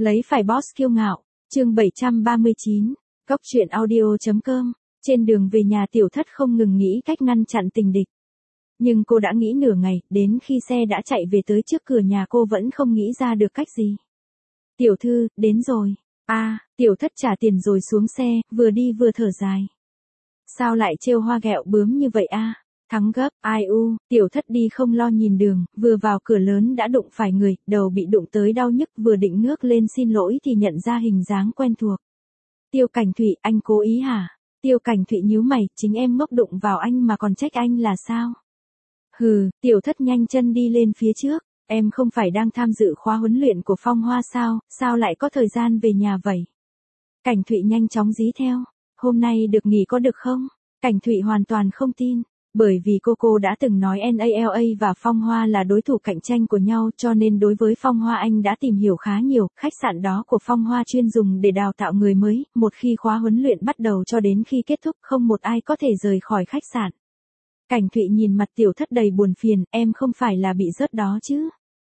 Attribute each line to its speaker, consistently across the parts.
Speaker 1: Lấy phải boss kiêu ngạo, chương 739, Cóc truyện audio.com, trên đường về nhà Tiểu Thất không ngừng nghĩ cách ngăn chặn tình địch. Nhưng cô đã nghĩ nửa ngày, đến khi xe đã chạy về tới trước cửa nhà cô vẫn không nghĩ ra được cách gì. Tiểu thư, đến rồi. Tiểu Thất trả tiền rồi xuống xe, vừa đi vừa thở dài. Sao lại trêu hoa ghẹo bướm như vậy Thắng gấp, Tiểu Thất đi không lo nhìn đường, vừa vào cửa lớn đã đụng phải người, đầu bị đụng tới đau nhức, vừa định ngước lên xin lỗi thì nhận ra hình dáng quen thuộc. Tiêu Cảnh Thụy, anh cố ý hả? Tiêu Cảnh Thụy nhíu mày, chính em ngốc đụng vào anh mà còn trách anh là sao? Hừ, Tiểu Thất nhanh chân đi lên phía trước, em không phải đang tham dự khóa huấn luyện của Phong Hoa sao lại có thời gian về nhà vậy? Cảnh Thụy nhanh chóng dí theo, hôm nay được nghỉ có được không? Cảnh Thụy hoàn toàn không tin. Bởi vì cô đã từng nói NALA và Phong Hoa là đối thủ cạnh tranh của nhau, cho nên đối với Phong Hoa anh đã tìm hiểu khá nhiều. Khách sạn đó của Phong Hoa chuyên dùng để đào tạo người mới, một khi khóa huấn luyện bắt đầu cho đến khi kết thúc không một ai có thể rời khỏi khách sạn. Cảnh Thụy nhìn mặt Tiểu Thất đầy buồn phiền, em không phải là bị rớt đó chứ?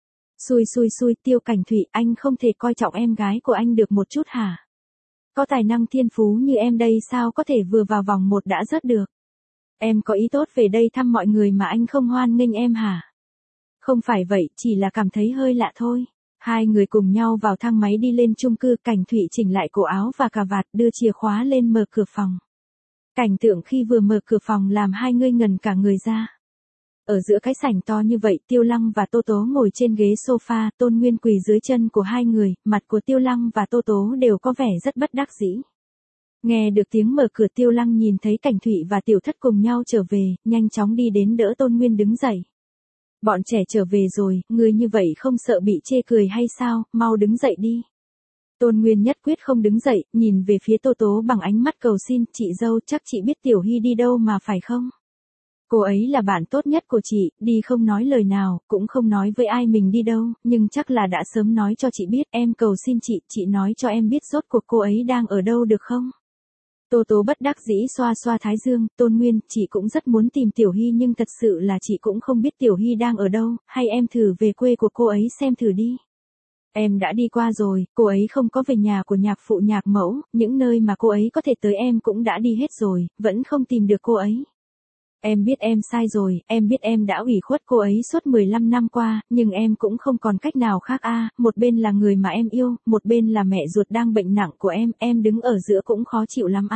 Speaker 1: Xui, Tiêu Cảnh Thụy, anh không thể coi trọng em gái của anh được một chút hả? Có tài năng thiên phú như em đây sao có thể vừa vào vòng một đã rớt được? Em có ý tốt về đây thăm mọi người mà anh không hoan nghênh em hả? Không phải vậy, chỉ là cảm thấy hơi lạ thôi. Hai người cùng nhau vào thang máy đi lên chung cư, Cảnh Thụy chỉnh lại cổ áo và cà vạt, đưa chìa khóa lên mở cửa phòng. Cảnh tượng khi vừa mở cửa phòng làm hai người ngẩn cả người ra. Ở giữa cái sảnh to như vậy, Tiêu Lăng và Tô Tố ngồi trên ghế sofa, Tôn Nguyên quỳ dưới chân của hai người, mặt của Tiêu Lăng và Tô Tố đều có vẻ rất bất đắc dĩ. Nghe được tiếng mở cửa, Tiêu Lăng nhìn thấy Cảnh Thụy và Tiểu Thất cùng nhau trở về, nhanh chóng đi đến đỡ Tôn Nguyên đứng dậy. Bọn trẻ trở về rồi, người như vậy không sợ bị chê cười hay sao, mau đứng dậy đi. Tôn Nguyên nhất quyết không đứng dậy, nhìn về phía Tô Tố bằng ánh mắt cầu xin, chị dâu chắc chị biết Tiểu Hy đi đâu mà phải không? Cô ấy là bạn tốt nhất của chị, đi không nói lời nào, cũng không nói với ai mình đi đâu, nhưng chắc là đã sớm nói cho chị biết, em cầu xin chị nói cho em biết rốt cuộc cô ấy đang ở đâu được không? Tô Tố bất đắc dĩ xoa xoa thái dương, Tôn Nguyên, chị cũng rất muốn tìm Tiểu Hy nhưng thật sự là chị cũng không biết Tiểu Hy đang ở đâu, hay em thử về quê của cô ấy xem thử đi. Em đã đi qua rồi, cô ấy không có về nhà của nhạc phụ nhạc mẫu, những nơi mà cô ấy có thể tới em cũng đã đi hết rồi, vẫn không tìm được cô ấy. Em biết em sai rồi, em biết em đã ủy khuất cô ấy suốt 15 năm qua, nhưng em cũng không còn cách nào khác một bên là người mà em yêu, một bên là mẹ ruột đang bệnh nặng của em đứng ở giữa cũng khó chịu lắm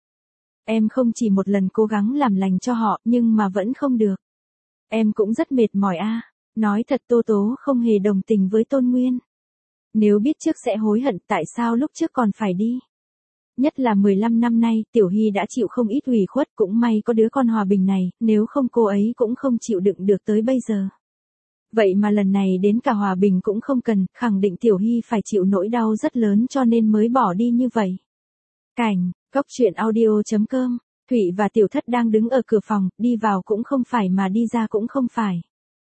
Speaker 1: Em không chỉ một lần cố gắng làm lành cho họ, nhưng mà vẫn không được. Em cũng rất mệt mỏi Nói thật, Tô Tố không hề đồng tình với Tôn Nguyên. Nếu biết trước sẽ hối hận, tại sao lúc trước còn phải đi? Nhất là 15 năm nay, Tiểu Hy đã chịu không ít ủy khuất, cũng may có đứa con Hòa Bình này, nếu không cô ấy cũng không chịu đựng được tới bây giờ. Vậy mà lần này đến cả Hòa Bình cũng không cần, khẳng định Tiểu Hy phải chịu nỗi đau rất lớn cho nên mới bỏ đi như vậy. Cảnh, Cóc truyện audio.com, Thụy và Tiểu Thất đang đứng ở cửa phòng, đi vào cũng không phải mà đi ra cũng không phải.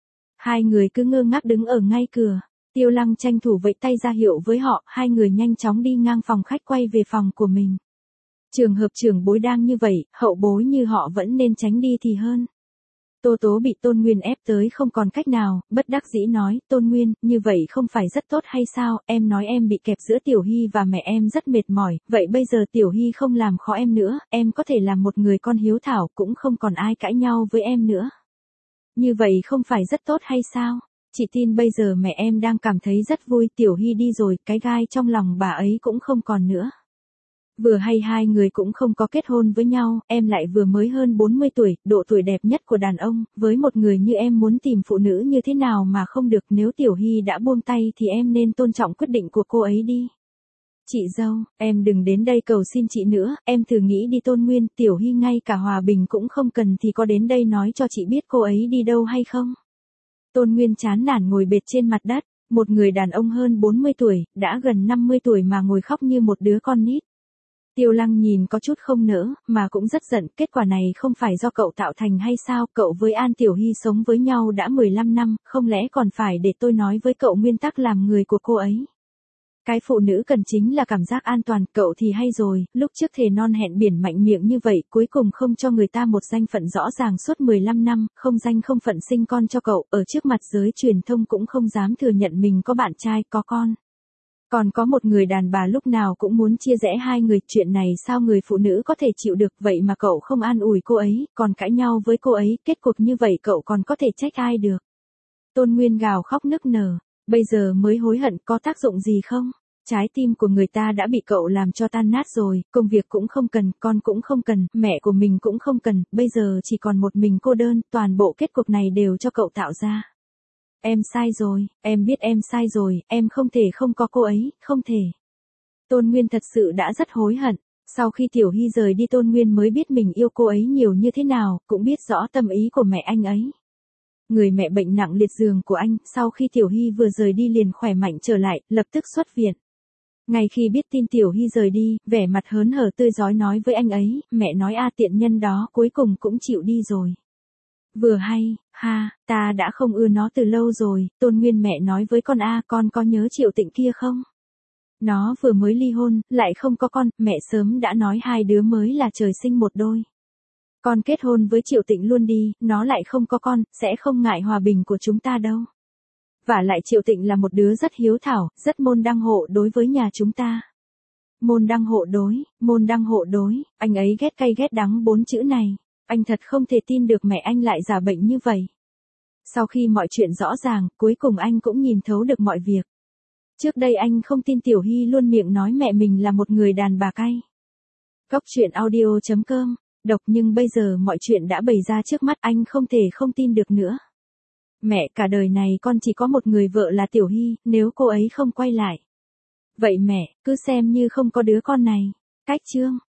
Speaker 1: Hai người cứ ngơ ngác đứng ở ngay cửa. Tiêu Lăng tranh thủ vẫy tay ra hiệu với họ, hai người nhanh chóng đi ngang phòng khách quay về phòng của mình. Trường hợp trưởng bối đang như vậy, hậu bối như họ vẫn nên tránh đi thì hơn. Tô Tố bị Tôn Nguyên ép tới không còn cách nào, bất đắc dĩ nói, Tôn Nguyên, như vậy không phải rất tốt hay sao, em nói em bị kẹp giữa Tiểu Hy và mẹ em rất mệt mỏi, vậy bây giờ Tiểu Hy không làm khó em nữa, em có thể làm một người con hiếu thảo, cũng không còn ai cãi nhau với em nữa. Như vậy không phải rất tốt hay sao? Chị tin bây giờ mẹ em đang cảm thấy rất vui, Tiểu Hy đi rồi, cái gai trong lòng bà ấy cũng không còn nữa. Vừa hay hai người cũng không có kết hôn với nhau, em lại vừa mới hơn 40 tuổi, độ tuổi đẹp nhất của đàn ông, với một người như em muốn tìm phụ nữ như thế nào mà không được, nếu Tiểu Hy đã buông tay thì em nên tôn trọng quyết định của cô ấy đi. Chị dâu, em đừng đến đây cầu xin chị nữa, em thử nghĩ đi Tôn Nguyên, Tiểu Hy ngay cả Hòa Bình cũng không cần thì có đến đây nói cho chị biết cô ấy đi đâu hay không? Tôn Nguyên chán nản ngồi bệt trên mặt đất, một người đàn ông hơn 40 tuổi, đã gần 50 tuổi mà ngồi khóc như một đứa con nít. Tiêu Lăng nhìn có chút không nỡ, mà cũng rất giận, kết quả này không phải do cậu tạo thành hay sao, cậu với An Tiểu Hy sống với nhau đã 15 năm, không lẽ còn phải để tôi nói với cậu nguyên tắc làm người của cô ấy. Cái phụ nữ cần chính là cảm giác an toàn, cậu thì hay rồi, lúc trước thề non hẹn biển mạnh miệng như vậy, cuối cùng không cho người ta một danh phận rõ ràng suốt 15 năm, không danh không phận sinh con cho cậu, ở trước mặt giới truyền thông cũng không dám thừa nhận mình có bạn trai, có con. Còn có một người đàn bà lúc nào cũng muốn chia rẽ hai người, chuyện này sao người phụ nữ có thể chịu được, vậy mà cậu không an ủi cô ấy, còn cãi nhau với cô ấy, kết cục như vậy cậu còn có thể trách ai được. Tôn Nguyên gào khóc nức nở, bây giờ mới hối hận có tác dụng gì không? Trái tim của người ta đã bị cậu làm cho tan nát rồi, công việc cũng không cần, con cũng không cần, mẹ của mình cũng không cần, bây giờ chỉ còn một mình cô đơn, toàn bộ kết cục này đều cho cậu tạo ra. Em sai rồi, em biết em sai rồi, em không thể không có cô ấy, không thể. Tôn Nguyên thật sự đã rất hối hận. Sau khi Tiểu Hy rời đi Tôn Nguyên mới biết mình yêu cô ấy nhiều như thế nào, cũng biết rõ tâm ý của mẹ anh ấy. Người mẹ bệnh nặng liệt giường của anh, sau khi Tiểu Hy vừa rời đi liền khỏe mạnh trở lại, lập tức xuất viện. Ngay khi biết tin Tiểu Hy rời đi, vẻ mặt hớn hở tươi rói nói với anh ấy, mẹ nói tiện nhân đó cuối cùng cũng chịu đi rồi. Vừa hay, ha, ta đã không ưa nó từ lâu rồi, Tôn Nguyên mẹ nói với con con có nhớ Triệu Tịnh kia không? Nó vừa mới ly hôn, lại không có con, mẹ sớm đã nói hai đứa mới là trời sinh một đôi. Con kết hôn với Triệu Tịnh luôn đi, nó lại không có con, sẽ không ngại hòa bình của chúng ta đâu. Vả lại Triệu Tịnh là một đứa rất hiếu thảo, rất môn đăng hộ đối với nhà chúng ta. Môn đăng hộ đối, anh ấy ghét cay ghét đắng 4 chữ này. Anh thật không thể tin được mẹ anh lại giả bệnh như vậy. Sau khi mọi chuyện rõ ràng, cuối cùng anh cũng nhìn thấu được mọi việc. Trước đây anh không tin Tiểu Hy luôn miệng nói mẹ mình là một người đàn bà cay. Cóc truyện audio.com, đọc nhưng bây giờ mọi chuyện đã bày ra trước mắt anh không thể không tin được nữa. Mẹ, cả đời này con chỉ có một người vợ là Tiểu Hy, nếu cô ấy không quay lại. Vậy mẹ, cứ xem như không có đứa con này. Cách chương.